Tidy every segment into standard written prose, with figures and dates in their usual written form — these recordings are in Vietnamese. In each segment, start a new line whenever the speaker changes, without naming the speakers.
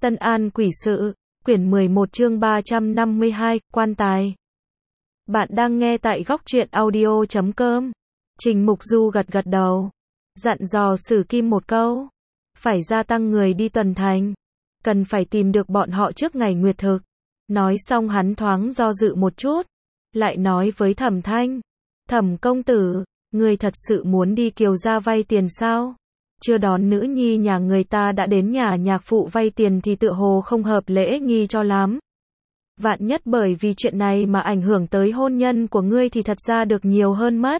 Tân An Quỷ Sự, quyển 11 chương 352, quan tài. Bạn đang nghe tại góc truyện audio.com. Trình Mục Du gật gật đầu, dặn dò Sử Kim một câu. Phải gia tăng người đi tuần thành. Cần phải tìm được bọn họ trước ngày nguyệt thực. Nói xong hắn thoáng do dự một chút. Lại nói với Thẩm Thanh. Thẩm công tử, ngươi thật sự muốn đi Kiều gia vay tiền sao? Chưa đón nữ nhi nhà người ta đã đến nhà nhạc phụ vay tiền thì tựa hồ không hợp lễ nghi cho lắm. Vạn nhất bởi vì chuyện này mà ảnh hưởng tới hôn nhân của ngươi thì thật ra được nhiều hơn mất.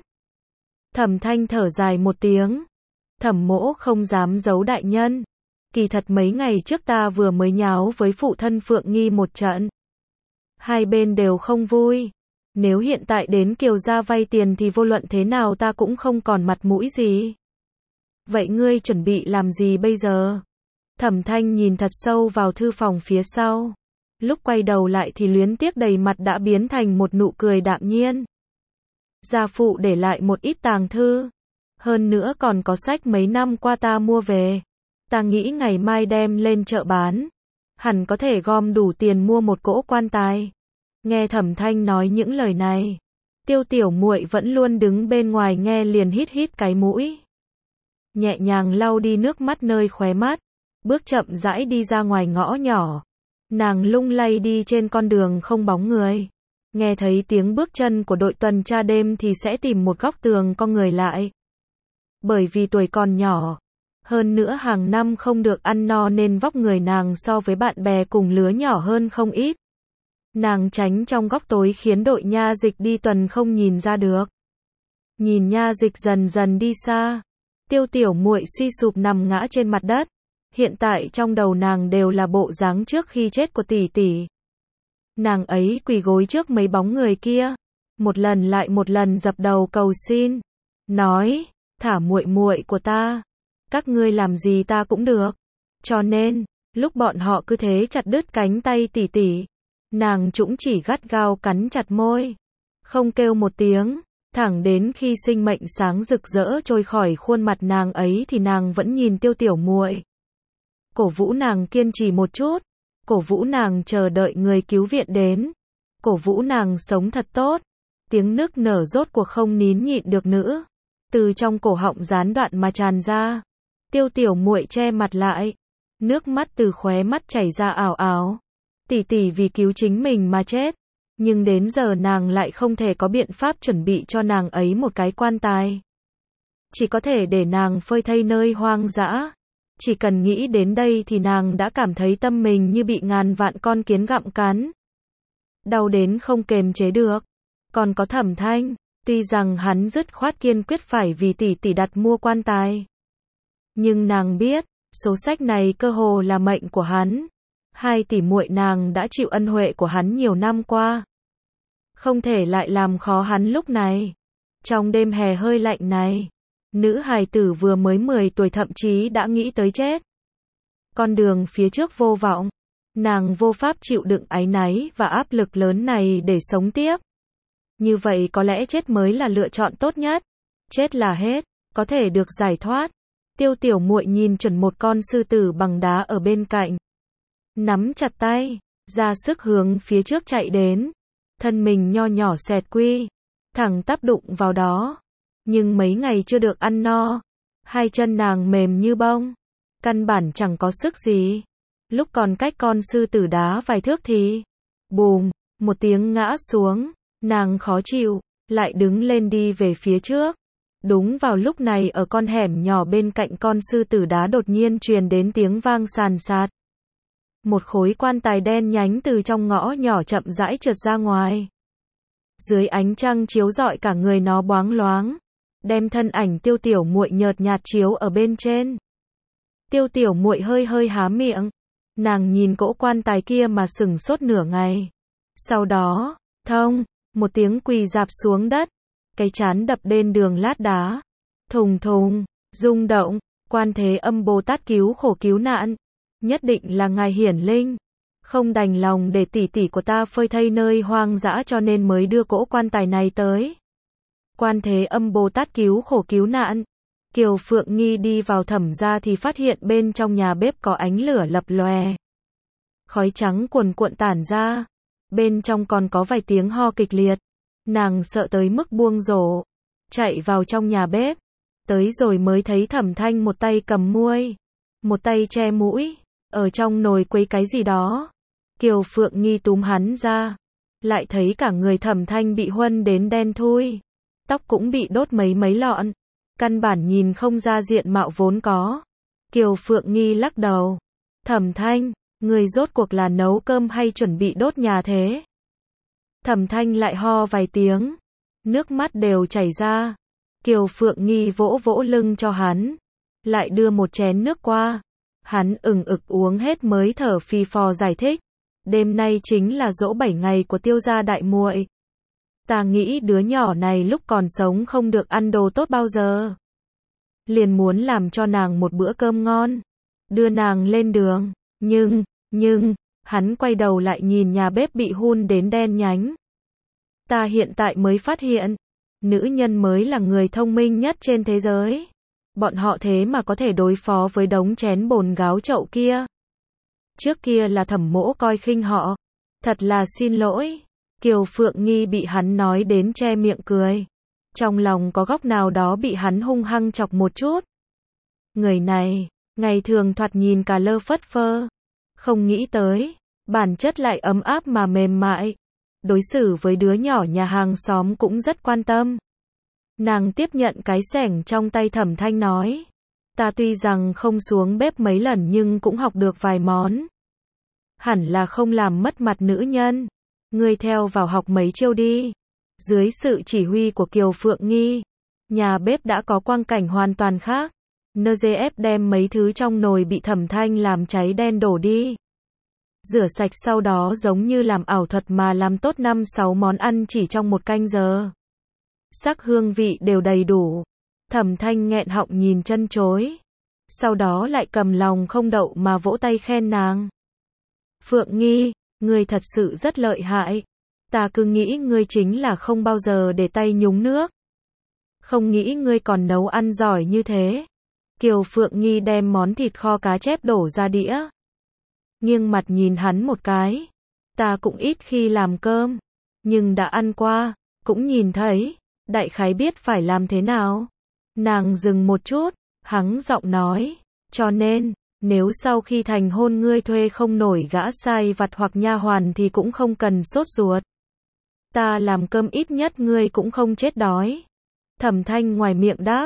Thẩm Thanh thở dài một tiếng. Thẩm mỗ không dám giấu đại nhân. Kỳ thật mấy ngày trước ta vừa mới nháo với phụ thân Phượng Nghi một trận. Hai bên đều không vui. Nếu hiện tại đến Kiều gia vay tiền thì vô luận thế nào ta cũng không còn mặt mũi gì. Vậy ngươi chuẩn bị làm gì bây giờ? Thẩm Thanh nhìn thật sâu vào thư phòng phía sau. Lúc quay đầu lại thì luyến tiếc đầy mặt đã biến thành một nụ cười đạm nhiên. Gia phụ để lại một ít tàng thư. Hơn nữa còn có sách mấy năm qua ta mua về. Ta nghĩ ngày mai đem lên chợ bán. Hẳn có thể gom đủ tiền mua một cỗ quan tài. Nghe Thẩm Thanh nói những lời này. Tiêu tiểu muội vẫn luôn đứng bên ngoài nghe liền hít hít cái mũi. Nhẹ nhàng lau đi nước mắt nơi khóe mắt, bước chậm rãi đi ra ngoài ngõ nhỏ. Nàng lung lay đi trên con đường không bóng người. Nghe thấy tiếng bước chân của đội tuần tra đêm thì sẽ tìm một góc tường cong người lại. Bởi vì tuổi còn nhỏ, hơn nữa hàng năm không được ăn no nên vóc người nàng so với bạn bè cùng lứa nhỏ hơn không ít. Nàng tránh trong góc tối khiến đội nha dịch đi tuần không nhìn ra được. Nhìn nha dịch dần dần đi xa. Tiêu tiểu muội suy sụp nằm ngã trên mặt đất. Hiện tại trong đầu nàng đều là bộ dáng trước khi chết của tỷ tỷ. Nàng ấy quỳ gối trước mấy bóng người kia, một lần lại một lần dập đầu cầu xin, nói, thả muội muội của ta, các ngươi làm gì ta cũng được. Cho nên, lúc bọn họ cứ thế chặt đứt cánh tay tỷ tỷ, nàng cũng chỉ gắt gao cắn chặt môi, không kêu một tiếng. Thẳng đến khi sinh mệnh sáng rực rỡ trôi khỏi khuôn mặt nàng ấy thì nàng vẫn nhìn tiêu tiểu muội. Cổ vũ nàng kiên trì một chút. Cổ vũ nàng chờ đợi người cứu viện đến. Cổ vũ nàng sống thật tốt. Tiếng nức nở rốt cuộc không nín nhịn được nữa. Từ trong cổ họng gián đoạn mà tràn ra. Tiêu tiểu muội che mặt lại. Nước mắt từ khóe mắt chảy ra ảo ảo. Tỷ tỷ vì cứu chính mình mà chết. Nhưng đến giờ nàng lại không thể có biện pháp chuẩn bị cho nàng ấy một cái quan tài. Chỉ có thể để nàng phơi thây nơi hoang dã. Chỉ cần nghĩ đến đây thì nàng đã cảm thấy tâm mình như bị ngàn vạn con kiến gặm cắn. Đau đến không kềm chế được. Còn có Thẩm Thanh, tuy rằng hắn dứt khoát kiên quyết phải vì tỷ tỷ đặt mua quan tài. Nhưng nàng biết, số sách này cơ hồ là mệnh của hắn. Hai tỷ muội nàng đã chịu ân huệ của hắn nhiều năm qua. Không thể lại làm khó hắn lúc này. Trong đêm hè hơi lạnh này, nữ hài tử vừa mới 10 tuổi thậm chí đã nghĩ tới chết. Con đường phía trước vô vọng. Nàng vô pháp chịu đựng áy náy và áp lực lớn này để sống tiếp. Như vậy có lẽ chết mới là lựa chọn tốt nhất. Chết là hết, có thể được giải thoát. Tiêu tiểu muội nhìn chuẩn một con sư tử bằng đá ở bên cạnh. Nắm chặt tay, ra sức hướng phía trước chạy đến. Thân mình nho nhỏ xẹt quy, thẳng tắp đụng vào đó. Nhưng mấy ngày chưa được ăn no, hai chân nàng mềm như bông, căn bản chẳng có sức gì. Lúc còn cách con sư tử đá vài thước thì, bùm, một tiếng ngã xuống, nàng khó chịu, lại đứng lên đi về phía trước. Đúng vào lúc này ở con hẻm nhỏ bên cạnh con sư tử đá đột nhiên truyền đến tiếng vang sàn sạt. Một khối quan tài đen nhánh từ trong ngõ nhỏ chậm rãi trượt ra ngoài. Dưới ánh trăng chiếu rọi cả người nó bóng loáng, đem thân ảnh tiêu tiểu muội nhợt nhạt chiếu ở bên trên. Tiêu tiểu muội hơi hơi há miệng, nàng nhìn cỗ quan tài kia mà sửng sốt nửa ngày. Sau đó, thông, một tiếng quỳ rạp xuống đất, cái trán đập lên đường lát đá. Thùng thùng, rung động, Quan Thế Âm Bồ Tát cứu khổ cứu nạn. Nhất định là ngài hiển linh, không đành lòng để tỷ tỷ của ta phơi thây nơi hoang dã cho nên mới đưa cỗ quan tài này tới. Quan Thế Âm Bồ Tát cứu khổ cứu nạn. Kiều Phượng Nghi đi vào Thẩm gia thì phát hiện bên trong nhà bếp có ánh lửa lập lòe. khói trắng cuồn cuộn tản ra, bên trong còn có vài tiếng ho kịch liệt. Nàng sợ tới mức buông rổ, chạy vào trong nhà bếp, tới rồi mới thấy Thẩm Thanh một tay cầm muôi, một tay che mũi, ở trong nồi quấy cái gì đó. Kiều Phượng Nghi túm hắn ra, lại thấy cả người Thẩm Thanh bị huân đến đen thui, tóc cũng bị đốt mấy lọn, căn bản nhìn không ra diện mạo vốn có. Kiều Phượng Nghi lắc đầu, Thẩm Thanh, người rốt cuộc là nấu cơm hay chuẩn bị đốt nhà thế? Thẩm Thanh lại ho vài tiếng, nước mắt đều chảy ra. Kiều Phượng Nghi vỗ vỗ lưng cho hắn, lại đưa một chén nước qua. Hắn ừng ực uống hết mới thở phì phò giải thích, đêm nay chính là giỗ 7 ngày của Tiêu gia đại muội. Ta nghĩ đứa nhỏ này lúc còn sống không được ăn đồ tốt bao giờ, liền muốn làm cho nàng một bữa cơm ngon, đưa nàng lên đường. Nhưng, hắn quay đầu lại nhìn nhà bếp bị hun đến đen nhánh. Ta hiện tại mới phát hiện, nữ nhân mới là người thông minh nhất trên thế giới. Bọn họ thế mà có thể đối phó với đống chén bồn gáo chậu kia. Trước kia là Thẩm Mỗ coi khinh họ. Thật là xin lỗi. Kiều Phượng Nghi bị hắn nói đến che miệng cười. Trong lòng có góc nào đó bị hắn hung hăng chọc một chút. Người này, ngày thường thoạt nhìn cà lơ phất phơ. Không nghĩ tới, bản chất lại ấm áp mà mềm mại. Đối xử với đứa nhỏ nhà hàng xóm cũng rất quan tâm. Nàng tiếp nhận cái xẻng trong tay Thẩm Thanh nói. Ta tuy rằng không xuống bếp mấy lần nhưng cũng học được vài món. Hẳn là không làm mất mặt nữ nhân. Ngươi theo vào học mấy chiêu đi. Dưới sự chỉ huy của Kiều Phượng Nghi, nhà bếp đã có quang cảnh hoàn toàn khác. NGF đem mấy thứ trong nồi bị Thẩm Thanh làm cháy đen đổ đi. Rửa sạch sau đó giống như làm ảo thuật mà làm tốt 5-6 món ăn chỉ trong một canh giờ. Sắc hương vị đều đầy đủ. Thẩm Thanh nghẹn họng nhìn chân chối. Sau đó lại cầm lòng không đậu mà vỗ tay khen nàng. Phượng Nghi, ngươi thật sự rất lợi hại. Ta cứ nghĩ ngươi chính là không bao giờ để tay nhúng nước. Không nghĩ ngươi còn nấu ăn giỏi như thế. Kiều Phượng Nghi đem món thịt kho cá chép đổ ra đĩa. Nghiêng mặt nhìn hắn một cái. Ta cũng ít khi làm cơm, nhưng đã ăn qua, cũng nhìn thấy, đại khái biết phải làm thế nào. Nàng dừng một chút, hắng giọng nói, cho nên, nếu sau khi thành hôn ngươi thuê không nổi gã sai vặt hoặc nha hoàn thì cũng không cần sốt ruột. Ta làm cơm ít nhất ngươi cũng không chết đói. Thẩm Thanh ngoài miệng đáp,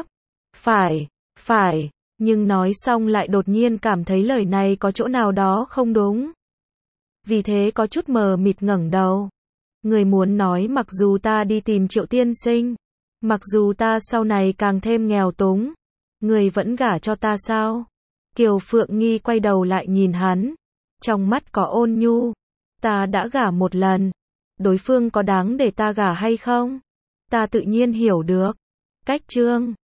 phải, nhưng nói xong lại đột nhiên cảm thấy lời này có chỗ nào đó không đúng. Vì thế có chút mờ mịt ngẩng đầu. Người muốn nói mặc dù ta đi tìm Triệu tiên sinh, mặc dù ta sau này càng thêm nghèo túng, người vẫn gả cho ta sao? Kiều Phượng Nghi quay đầu lại nhìn hắn, trong mắt có ôn nhu. Ta đã gả một lần, đối phương có đáng để ta gả hay không? Ta tự nhiên hiểu được. Cách chương